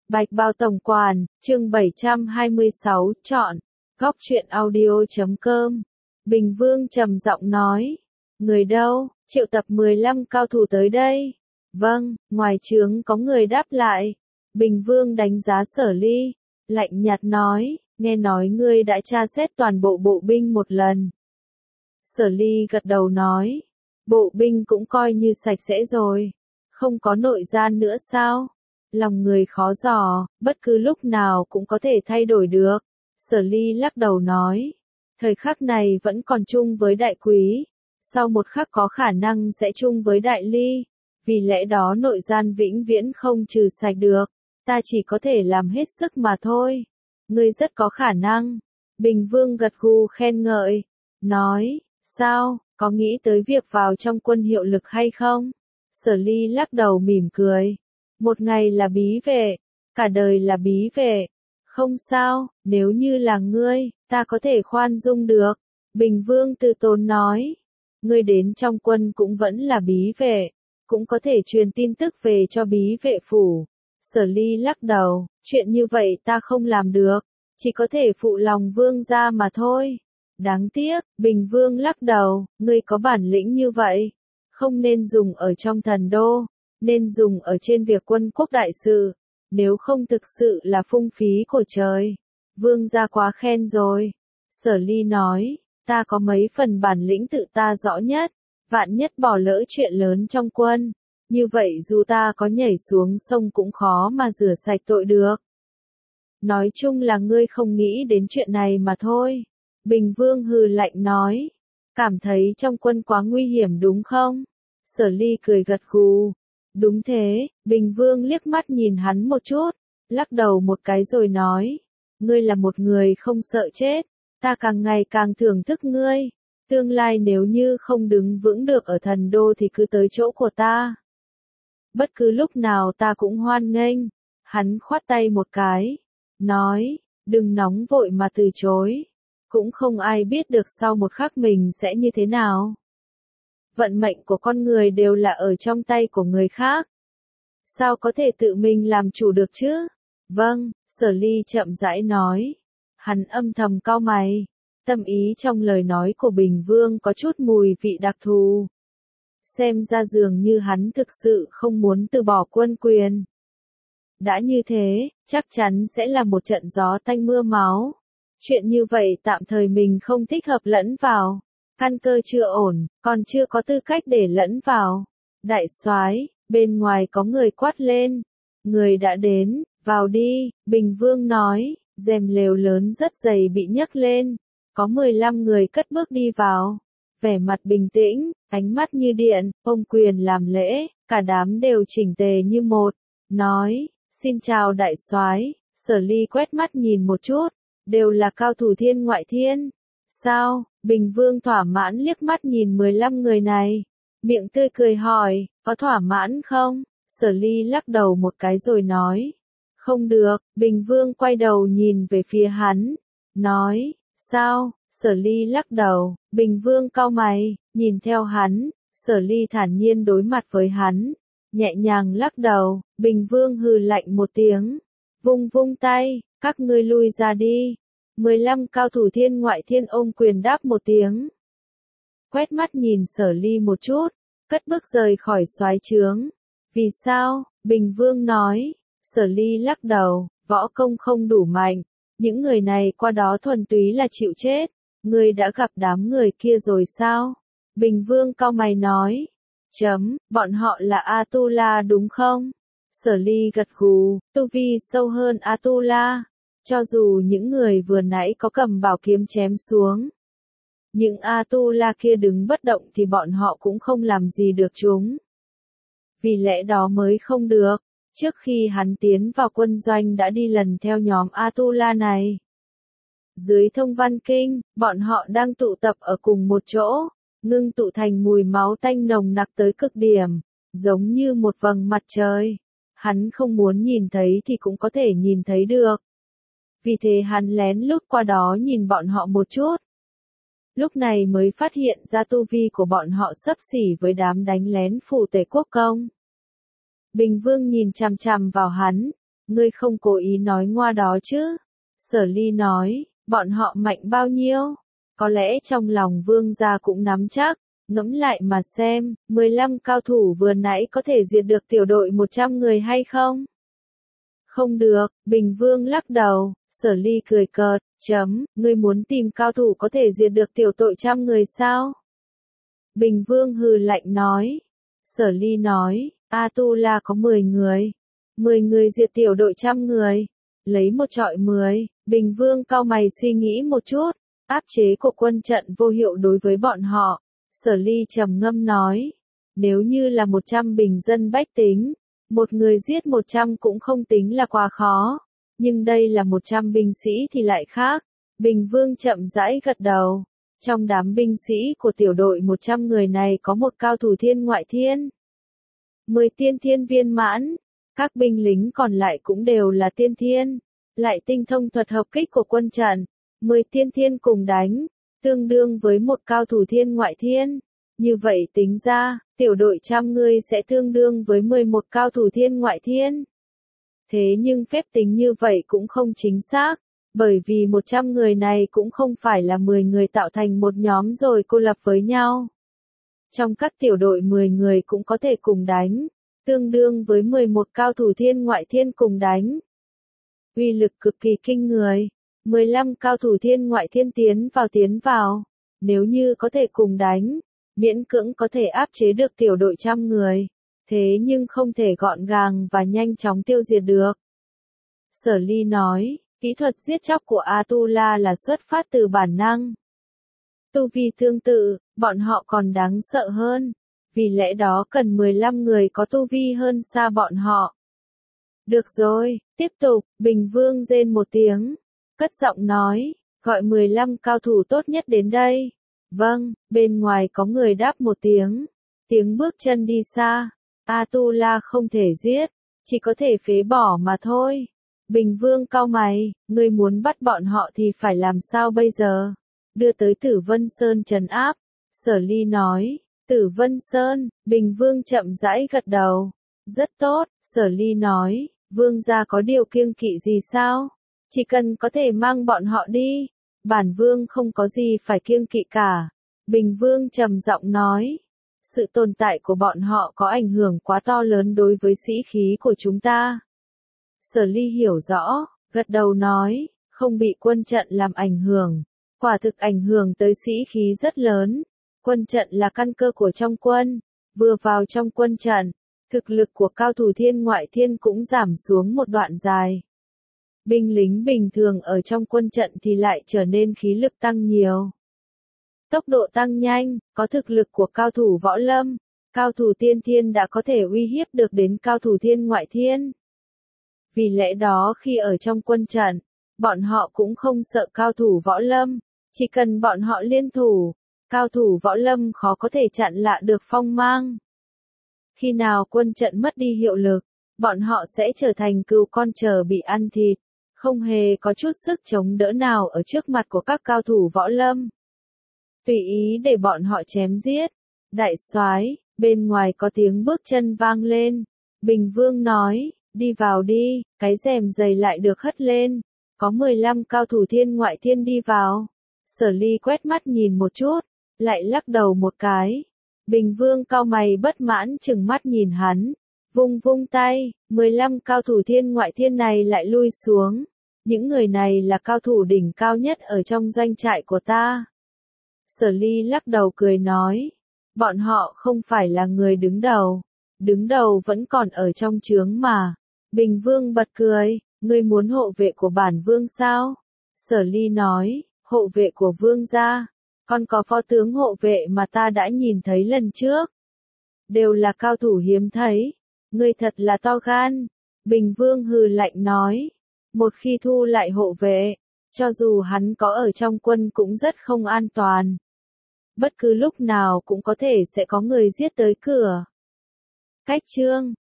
Bạch Bao Tổng Quản, chương 726, chọn. Góc truyện audio.com. Bình Vương trầm giọng nói. Người đâu? Triệu tập 15 cao thủ tới đây. Vâng, ngoài trướng có người đáp lại. Bình Vương đánh giá Sở Ly, lạnh nhạt nói, nghe nói ngươi đã tra xét toàn bộ bộ binh một lần. Sở Ly gật đầu nói, bộ binh cũng coi như sạch sẽ rồi. Không có nội gian nữa sao? Lòng người khó dò, bất cứ lúc nào cũng có thể thay đổi được. Sở Ly lắc đầu nói, thời khắc này vẫn còn chung với đại quý, sau một khắc có khả năng sẽ chung với đại ly, vì lẽ đó nội gian vĩnh viễn không trừ sạch được, ta chỉ có thể làm hết sức mà thôi. Ngươi rất có khả năng. Bình Vương gật gù khen ngợi, nói, sao, có nghĩ tới việc vào trong quân hiệu lực hay không? Sở Ly lắc đầu mỉm cười. Một ngày là bí vệ, cả đời là bí vệ. Không sao, nếu như là ngươi, ta có thể khoan dung được. Bình Vương từ tốn nói. Ngươi đến trong quân cũng vẫn là bí vệ, cũng có thể truyền tin tức về cho bí vệ phủ. Sở Ly lắc đầu, chuyện như vậy ta không làm được, chỉ có thể phụ lòng Vương gia mà thôi. Đáng tiếc, Bình Vương lắc đầu, ngươi có bản lĩnh như vậy, không nên dùng ở trong thần đô, nên dùng ở trên việc quân quốc đại sự, nếu không thực sự là phung phí của trời. Vương gia quá khen rồi. Sở Ly nói, ta có mấy phần bản lĩnh tự ta rõ nhất, vạn nhất bỏ lỡ chuyện lớn trong quân, như vậy dù ta có nhảy xuống sông cũng khó mà rửa sạch tội được. Nói chung là ngươi không nghĩ đến chuyện này mà thôi. Bình Vương hừ lạnh nói, cảm thấy trong quân quá nguy hiểm đúng không? Sở Ly cười gật gù. Đúng thế. Bình Vương liếc mắt nhìn hắn một chút, lắc đầu một cái rồi nói, ngươi là một người không sợ chết, ta càng ngày càng thưởng thức ngươi, tương lai nếu như không đứng vững được ở thần đô thì cứ tới chỗ của ta. Bất cứ lúc nào ta cũng hoan nghênh. Hắn khoát tay một cái, nói, đừng nóng vội mà từ chối, cũng không ai biết được sau một khắc mình sẽ như thế nào. Vận mệnh của con người đều là ở trong tay của người khác. Sao có thể tự mình làm chủ được chứ? Vâng, Sở Ly chậm rãi nói. Hắn âm thầm cau mày. Tâm ý trong lời nói của Bình Vương có chút mùi vị đặc thù. Xem ra dường như hắn thực sự không muốn từ bỏ quân quyền. Đã như thế, chắc chắn sẽ là một trận gió tanh mưa máu. Chuyện như vậy tạm thời mình không thích hợp lẫn vào. Căn cơ chưa ổn, còn chưa có tư cách để lẫn vào. Đại soái, bên ngoài có người quát lên. Người đã đến, vào đi. Bình Vương nói, rèm lều lớn rất dày bị nhấc lên. Có 15 người cất bước đi vào. Vẻ mặt bình tĩnh, ánh mắt như điện, ôm quyền làm lễ, cả đám đều chỉnh tề như một. Nói, xin chào đại soái. Sở Ly quét mắt nhìn một chút, đều là cao thủ thiên ngoại thiên. Sao? Bình Vương thỏa mãn liếc mắt nhìn 15 người này. Miệng tươi cười hỏi, có thỏa mãn không? Sở Ly lắc đầu một cái rồi nói. Không được. Bình Vương quay đầu nhìn về phía hắn. Nói, sao? Sở Ly lắc đầu. Bình Vương cau mày, nhìn theo hắn. Sở Ly thản nhiên đối mặt với hắn. Nhẹ nhàng lắc đầu. Bình Vương hừ lạnh một tiếng. Vung vung tay, các ngươi lui ra đi. 15 cao thủ thiên ngoại thiên ôm quyền đáp một tiếng. Quét mắt nhìn Sở Ly một chút, cất bước rời khỏi soái trướng. Vì sao? Bình Vương nói. Sở Ly lắc đầu, võ công không đủ mạnh. Những người này qua đó thuần túy là chịu chết. Ngươi đã gặp đám người kia rồi sao? Bình Vương cau mày nói. Bọn họ là Atula đúng không? Sở Ly gật gù, tu vi sâu hơn Atula. Cho dù những người vừa nãy có cầm bảo kiếm chém xuống, những Atula kia đứng bất động thì bọn họ cũng không làm gì được chúng. Vì lẽ đó mới không được. Trước khi hắn tiến vào quân doanh đã đi lần theo nhóm Atula này. Dưới thông văn kinh, bọn họ đang tụ tập ở cùng một chỗ, ngưng tụ thành mùi máu tanh nồng nặc tới cực điểm, giống như một vầng mặt trời. Hắn không muốn nhìn thấy thì cũng có thể nhìn thấy được. Vì thế hắn lén lút qua đó nhìn bọn họ một chút. Lúc này mới phát hiện ra tu vi của bọn họ xấp xỉ với đám đánh lén phủ Tề Quốc công. Bình Vương nhìn chằm chằm vào hắn, ngươi không cố ý nói ngoa đó chứ? Sở Ly nói, bọn họ mạnh bao nhiêu? Có lẽ trong lòng vương gia cũng nắm chắc, ngẫm lại mà xem, 15 cao thủ vừa nãy có thể diệt được tiểu đội 100 người hay không? Không được, Bình Vương lắc đầu, Sở Ly cười cợt, ngươi muốn tìm cao thủ có thể diệt được tiểu đội 100 người sao? Bình Vương hừ lạnh nói. Sở Ly nói, Atula có 10 người. 10 người diệt tiểu đội 100 người. Lấy một trọi 10, Bình Vương cau mày suy nghĩ một chút, áp chế của quân trận vô hiệu đối với bọn họ. Sở Ly trầm ngâm nói, nếu như là 100 bình dân bách tính, một người giết 100 cũng không tính là quá khó, nhưng đây là 100 binh sĩ thì lại khác. Bình Vương chậm rãi gật đầu, trong đám binh sĩ của tiểu đội 100 người này có một cao thủ thiên ngoại thiên, 10 tiên thiên viên mãn, các binh lính còn lại cũng đều là tiên thiên, lại tinh thông thuật hợp kích của quân trận, 10 tiên thiên cùng đánh, tương đương với một cao thủ thiên ngoại thiên. Như vậy tính ra, tiểu đội 100 người sẽ tương đương với 11 cao thủ thiên ngoại thiên. Thế nhưng phép tính như vậy cũng không chính xác, bởi vì 100 người này cũng không phải là 10 người tạo thành một nhóm rồi cô lập với nhau. Trong các tiểu đội 10 người cũng có thể cùng đánh, tương đương với 11 cao thủ thiên ngoại thiên cùng đánh. Uy lực cực kỳ kinh người, 15 cao thủ thiên ngoại thiên tiến vào, nếu như có thể cùng đánh, miễn cưỡng có thể áp chế được tiểu đội 100 người, thế nhưng không thể gọn gàng và nhanh chóng tiêu diệt được. Sở Ly nói, kỹ thuật giết chóc của Atula là xuất phát từ bản năng. Tu vi tương tự, bọn họ còn đáng sợ hơn, vì lẽ đó cần 15 người có tu vi hơn xa bọn họ. Được rồi, tiếp tục, Bình Vương rên một tiếng, cất giọng nói, gọi 15 cao thủ tốt nhất đến đây. Vâng, bên ngoài có người đáp một tiếng bước chân đi xa. Atula không thể giết, chỉ có thể phế bỏ mà thôi. Bình Vương cau mày, ngươi muốn bắt bọn họ thì phải làm sao bây giờ? Đưa tới Tử Vân Sơn trấn áp. Sở Ly nói, Tử Vân Sơn, Bình Vương chậm rãi gật đầu. Rất tốt, Sở Ly nói, Vương gia có điều kiêng kỵ gì sao? Chỉ cần có thể mang bọn họ đi, bản Vương không có gì phải kiêng kỵ cả. Bình Vương trầm giọng nói, sự tồn tại của bọn họ có ảnh hưởng quá to lớn đối với sĩ khí của chúng ta. Sở Ly hiểu rõ, gật đầu nói, không bị quân trận làm ảnh hưởng, quả thực ảnh hưởng tới sĩ khí rất lớn. Quân trận là căn cơ của trong quân, vừa vào trong quân trận, thực lực của cao thủ thiên ngoại thiên cũng giảm xuống một đoạn dài. Binh lính bình thường ở trong quân trận thì lại trở nên khí lực tăng nhiều. Tốc độ tăng nhanh, có thực lực của cao thủ võ lâm, cao thủ tiên thiên đã có thể uy hiếp được đến cao thủ thiên ngoại thiên. Vì lẽ đó khi ở trong quân trận, bọn họ cũng không sợ cao thủ võ lâm, chỉ cần bọn họ liên thủ, cao thủ võ lâm khó có thể chặn lại được phong mang. Khi nào quân trận mất đi hiệu lực, bọn họ sẽ trở thành cừu con chờ bị ăn thịt, không hề có chút sức chống đỡ nào ở trước mặt của các cao thủ võ lâm. Tùy ý để bọn họ chém giết. Đại soái, bên ngoài có tiếng bước chân vang lên. Bình Vương nói, đi vào đi, cái rèm dày lại được hất lên. Có 15 cao thủ thiên ngoại thiên đi vào. Sở Ly quét mắt nhìn một chút, lại lắc đầu một cái. Bình Vương cau mày bất mãn chừng mắt nhìn hắn, vung vung tay, 15 cao thủ thiên ngoại thiên này lại lui xuống. Những người này là cao thủ đỉnh cao nhất ở trong doanh trại của ta. Sở Ly lắc đầu cười nói, bọn họ không phải là người đứng đầu vẫn còn ở trong trướng mà. Bình Vương bật cười, ngươi muốn hộ vệ của bản Vương sao? Sở Ly nói, hộ vệ của Vương gia, còn có phó tướng hộ vệ mà ta đã nhìn thấy lần trước. Đều là cao thủ hiếm thấy, ngươi thật là to gan. Bình Vương hừ lạnh nói, một khi thu lại hộ vệ, cho dù hắn có ở trong quân cũng rất không an toàn. Bất cứ lúc nào cũng có thể sẽ có người giết tới cửa. Cách chương